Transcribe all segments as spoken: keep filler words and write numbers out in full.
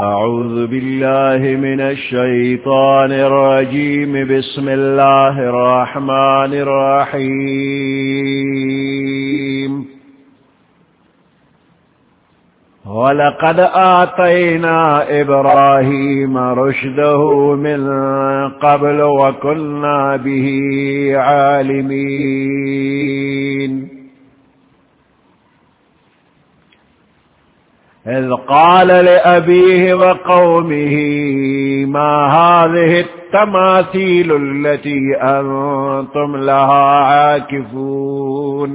أعوذ بالله من الشيطان الرجيم. بسم الله الرحمن الرحيم. ولقد آتينا إبراهيم رشده من قبل وكنا به عالمين. إذ قال لأبيه وقومه ما هذه التماثيل التي أنتم لها عاكفون.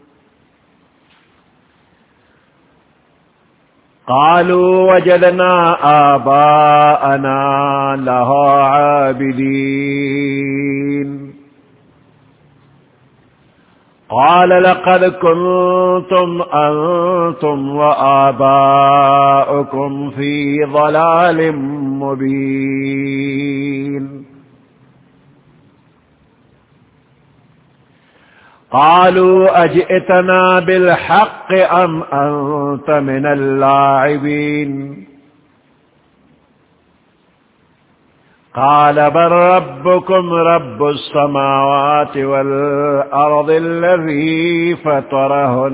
قالوا وجدنا آباءنا لها عابدين. قال لقد كنتم أنتم وآباؤكم في ضلال مبين. قالوا أجئتنا بالحق أم أنت من اللاعبين. قال بل ربكم رب السماوات والأرض الذي فطرهن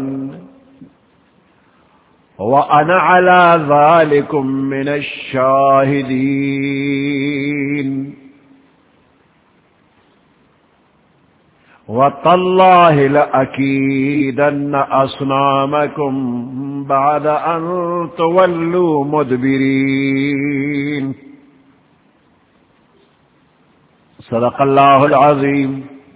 وأنا على ذلكم من الشاهدين. وتالله لأكيدن أصنامكم بعد أن تولوا مدبرين. صدق اللہ العظیم.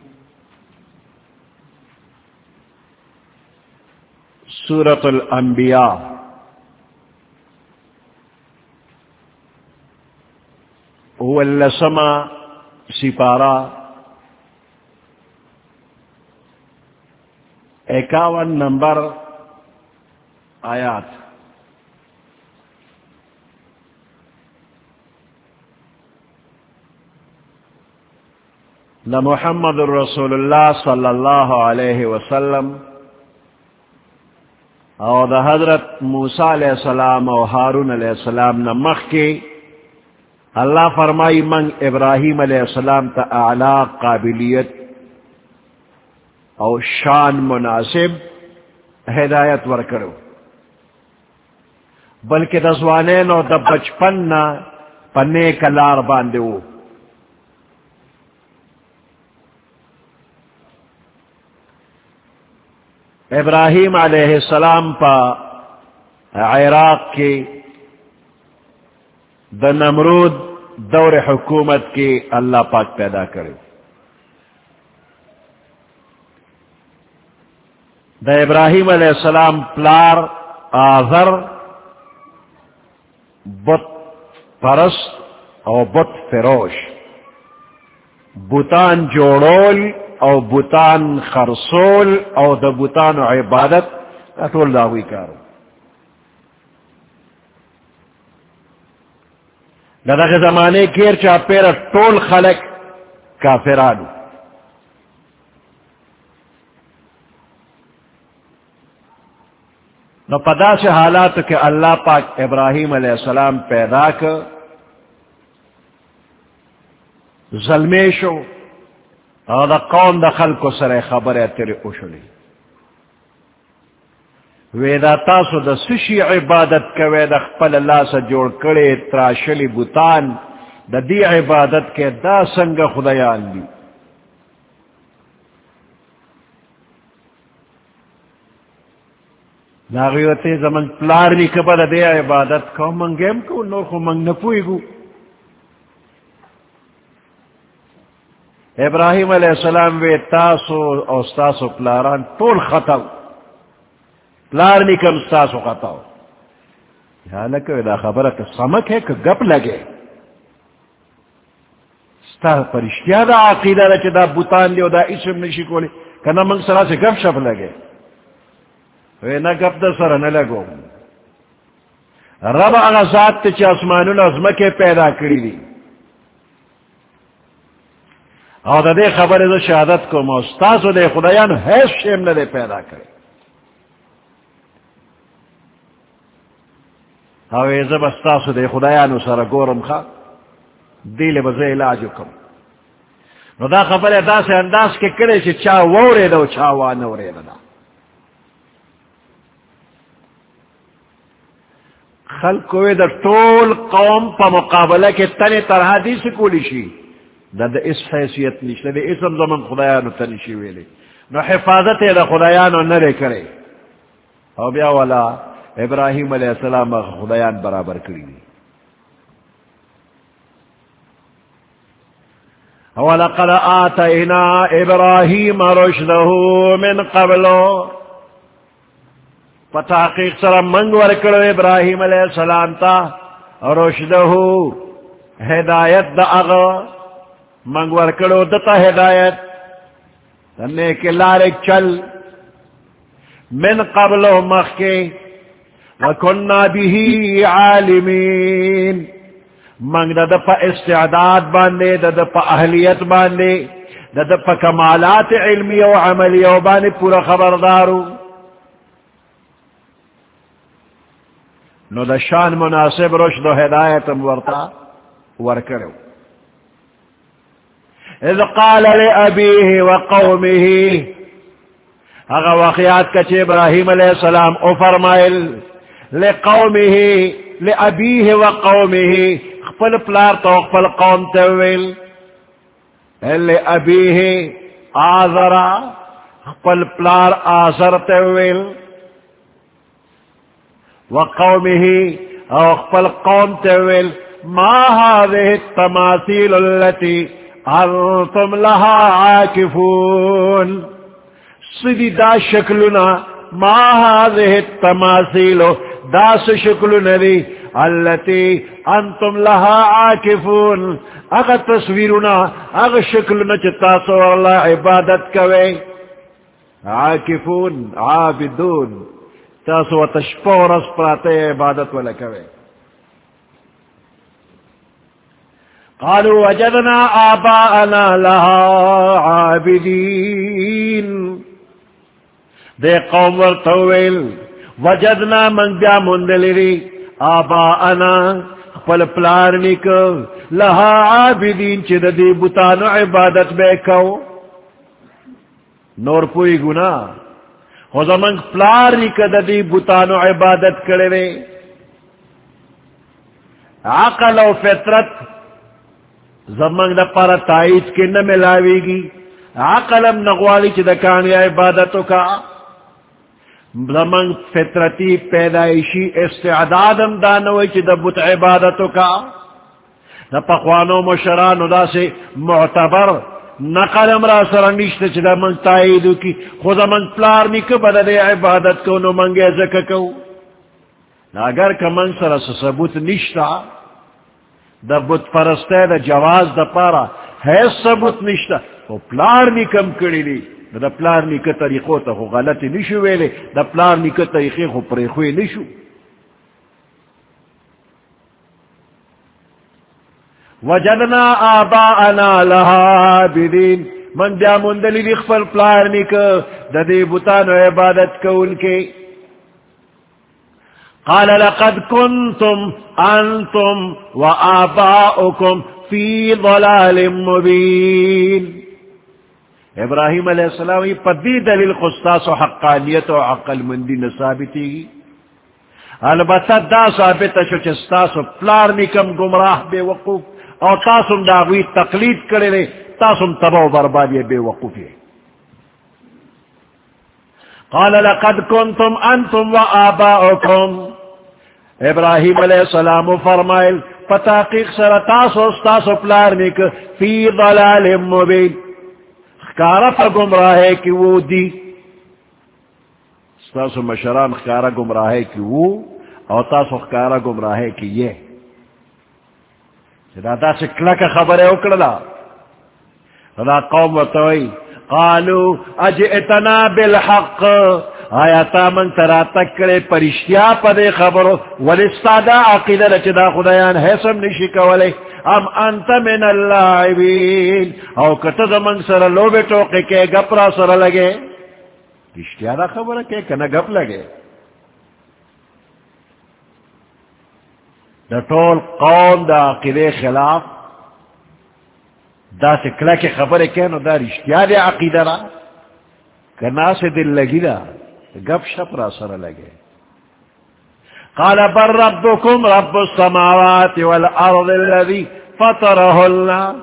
سورۃ الانبیاء اولسما سپارہ اکاون نمبر آیات. محمد الرسول اللہ صلی اللہ علیہ وسلم اور دا حضرت موسیٰ علیہ السلام اور ہارون علیہ السلام نمخ کے اللہ فرمائی من ابراہیم علیہ السلام تا اعلیٰ قابلیت اور شان مناسب ہدایت ورکرو، بلکہ دزوانین اور دا بچپن نا پنے کلار باندھو. ابراہیم علیہ السلام پا عراق کے دا نمرود دور حکومت کے اللہ پاک پیدا کرے. دا ابراہیم علیہ السلام پلار آذر بت پرست اور بت فروش، بتان جوڑول او بوتان خرسول او د بوتان عبادت اطول داوی کارو. دغه زمانے کیر چا پیر طول خلق کافرانو. نو پدا سے حالات کہ اللہ پاک ابراہیم علیہ السلام پیدا کر ظلمیشو اور دا قوم دا خلق سر خبر تیرے اوشلی ویدا تاسو دا سشی عبادت کے ویدا خپل اللہ سے جوڑ کرے تراشلی بوتان دا دی عبادت کے دا سنگ خدایان دی. ناغیوتی زمن پلار نی کبا دا دی عبادت کو منگیم کو نور خو منگ نپوئی گو. ابراہیم علیہ السلام وی تاسو او ستاسو پلاران طول خطاو، پلار نکم ستاسو خطاو. حالکہ دا خبرت سمک ہے کہ گپ لگے ستا پرشتیا دا عقیدہ دا چا دا بوتان دیو دا اسم نشی کولی کنا منگ سرا سے گپ شپ لگے. وی نا گپ دا سر نلگو. رب اغا ذات چا اسمانون ازمکے پیدا کری دی اور دے خبر دے شہادت کو مستاز دے خدایان حیث شیم نہ دے پیدا کرے. او ایزب استاسو دے خدایانو سر گورم خوا دیل بزے علاجو کم نو دا خبر دا سے انداز کے کرے چی چا وورے دا و چا وانورے دا خلق کوئی دا طول قوم پا مقابلہ کے تنی طرح دی سکولی شی دا دا اس حیثیت نیش دا اسم زمن خدایانو تنشی ویلے نو حفاظت دا خدایانو نرے کرے او بیا والا ابراہیم علیہ السلام خدایان برابر کری دی وَلَقَدْ آتَيْنَا إِبْرَاهِيمَ رُشْدَهُ مِنْ قَبْلُ فتحقیق سر منگ ورکڑو ابراہیم علیہ السلام تا رشدہو ہدایت دا اغا منگ ورکڑو دتا ہدایت تنے کے لارے چل من قبل مخی وکننا بھی عالمین منگ دا دپا استعداد باندے دا دپا اہلیت باندے دا دپا کمالات علمی و عملی و باندے پورا خبردارو نو دا شان مناسب رشد و ہدایت ورطا ورکڑو اذ قال لأبیه و قومه اگا واقعات کچھ ابراہیم علیہ السلام او فرمائل لقومه لأبیه و قومه خپل پلار تو خپل قوم تویل لأبیه آذر خپل پلار آذر تویل وقومه او خپل قوم تویل ما هذه التماثيل التي انتم لها عاكفون سدی دا شکلنا ما هذه التماثيل دا شکلنا دی التي انتم لها عاكفون اغا تصویرنا اغا شکلنا چتاسو اللہ عبادت کوئے عاكفون عابدون تاسو تشپور اس پراتے عبادت والا کوئے قالوا وجدنا آباءنا لها عابدین دے قوم ورطویل وجدنا من بیا مندلری آباءنا پل پلارنک لها عابدین چی دی بتانو عبادت بے کو نور پوئی گنا خو زمان پلارنک دی بتانو عبادت کرے عقل و فطرت زمان دا پارا تائید کے نہ ملاوی گی عقلم نغوالی چی دا کانی عبادتو کا زمان فطرتی پیدائشی استعدادم دانوی چی دا بت عبادتو کا دا پخوانو مشرانو دا سے معتبر نقلم را سرنگشت چی دا من تائیدو کی خود من پلارنی که بدا دے عبادت کو نو منگے زکا کو اگر که من سر ثبوت نشتا دا بت پرستے دا جواز دا پارا ہے ثبوت نشتا وہ پلارنی کم کری لی دا پلارنی که طریقو تا خو غلطی نشو ویلے دا پلارنی که طریقی خو پریخوی نشو وجدنا آباءنا لها بدین من بیا مندلی لخفل پلارنی که دا دی بتانو عبادت کون کے قال لقد كنتم أنتم وآباؤكم في ضلال مبين ابراہیم علیہ السلام یہ پدی دلیل خستاس و حقانیت و عقل مندی نثابتی البتہ دا ثابت شو چستاس و پلارنی کم گمراہ بے وقوف اور تاسم داغوی تقلید کرے لے تاسم تباہ و بربادی بے وقوفی قال لقد كنتم انتم وآباؤكم ابراہیم علیہ السلام فرمائل فتاقیق سر تاسو ستاسو پلارنک فی ضلال مبین خکارا پا گمراہے کی وہ دی ستاسو مشران خکارا گمراہے کی وہ اور تاسو خکارا گمراہے کی یہ دا سے کلک خبر ہے اکڑلا دا قوم وطوئی قالوا اجئتنا بالحق آیا تا من ترا تکڑے پرشتیا پا دے خبرو ولستادا عقیدہ لچدا خدایان حسم نشکا ولے ام انت من اللاعبین او کتد من سر لو بیٹوکے کے گپرا سر لگے پرشتیا دا خبر کے کنا گپ لگے دا طول قوم دا عقیدے خلاف دا سکلا کی خبر کہنو دا رشتیا دے عقیدہ را کنا سے دل لگی دا گپ شپ را سر لگے. قال بل ربكم رب السماوات والارض الذي فطرهن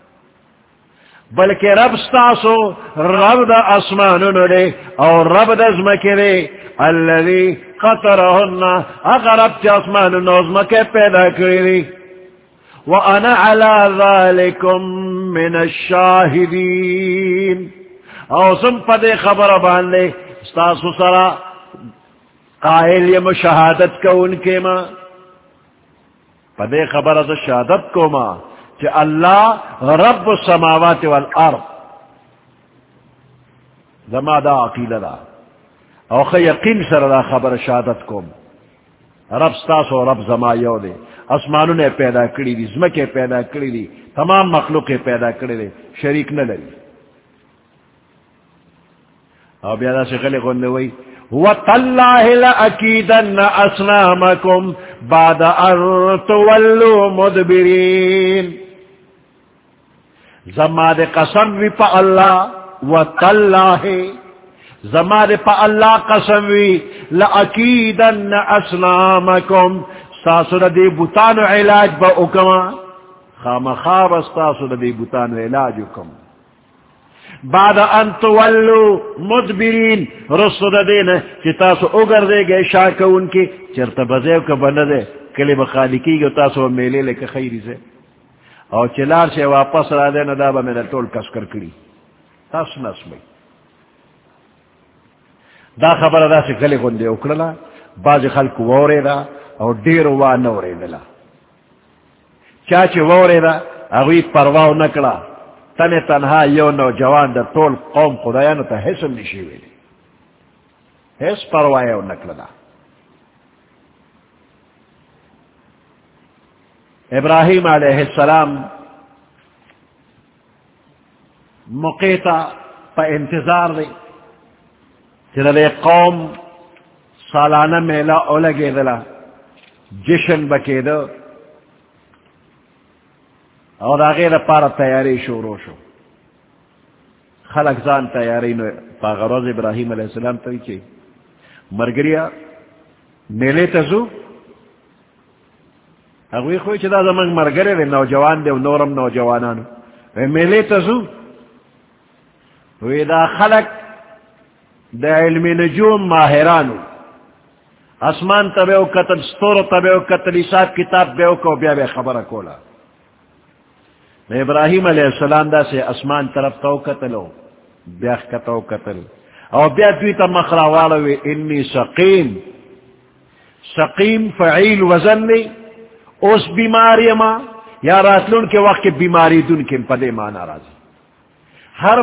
بلکہ رب ستاسو رب دا اسمانونو دے اور رب دا زمکے دے الذي فطرهن اگر رب چا اسمانونو زمکے پیدا کری دی وانا على ذلكم من الشاہدین او سم پدے خبر باندے ستاسو سرا قائل یہ مشاہدت کو ان کے ماں پدے خبر از شہادت کو ماں کہ اللہ رب السماوات والارض زما دا عقیدہ دا او خی یقین سر دا خبر شہادت کو رب ستاسو رب زما یو دے اسمانوں نے پیدا کری دی زمکے پیدا کری دی تمام مخلوق پیدا کری دی شریک نہ لگی او بیادا سے غلی گوندے وئی وَتَاللَّهِ لَأَكِيدَنَّ أَصْنَامَكُمْ بَعْدَ أَن تُوَلُّوا مُدْبِرِينَ زماد قسم وی پا اللہ وَتَاللَّهِ زماد پا اللہ قسم وی لَأَكِيدَنَّ أَصْنَامَكُمْ ساسو دی بوتانو علاج با اکما خام خواب استاسو دی بوتانو علاج اکم بعد ان تولو مدبرین رسو دا دینا چی تاسو اگر دے گئے شاکو ان کی چرتا بزیو کا بند دے کلی بخالی کی گو تاسو میلے لے کے خیری سے او چلار سے واپس را دینا دا با میرا ٹول کس کر کری تاسو نسمی دا خبر دا سے کلی گندے اکرلا باز خلق وورے دا او دیر وا نورے دلا چاچے وورے دا اگوی پرواو نکلا تن تنہا یو نوجوان دا طول قوم خدایانو تا حسن نشیوے دی حس پروائے و نکلنا ابراہیم علیہ السلام مقیتا پا انتظار دی چلے قوم سالانہ میلہ اولگے دلا جشن بکے دو اور آگے دا پارا تیاری شروع شو خلق زان تیاری نو پاغروز ابراہیم علیہ السلام تری چی مرگریا میلے تزو اگوی خوی چی دا زمان مرگرے دے نوجوان دے و نورم نوجوانانو وی میلے تزو وی دا خلق دا علم نجوم ماہرانو اسمان تبیو قتل ستور تبیو قتل حساب کتاب بیو کو بیا بے خبر کولا ابراہیم علیہ السلام دا سے اسمان طرف تو قتلو بیاخ کتو قتل او بیا دویتا مخراوالوی انی سقیم سقیم فعیل وزن لی اس بیماری ما یا راتلون کے وقت بیماری دن کے پدے مانا رازی ہر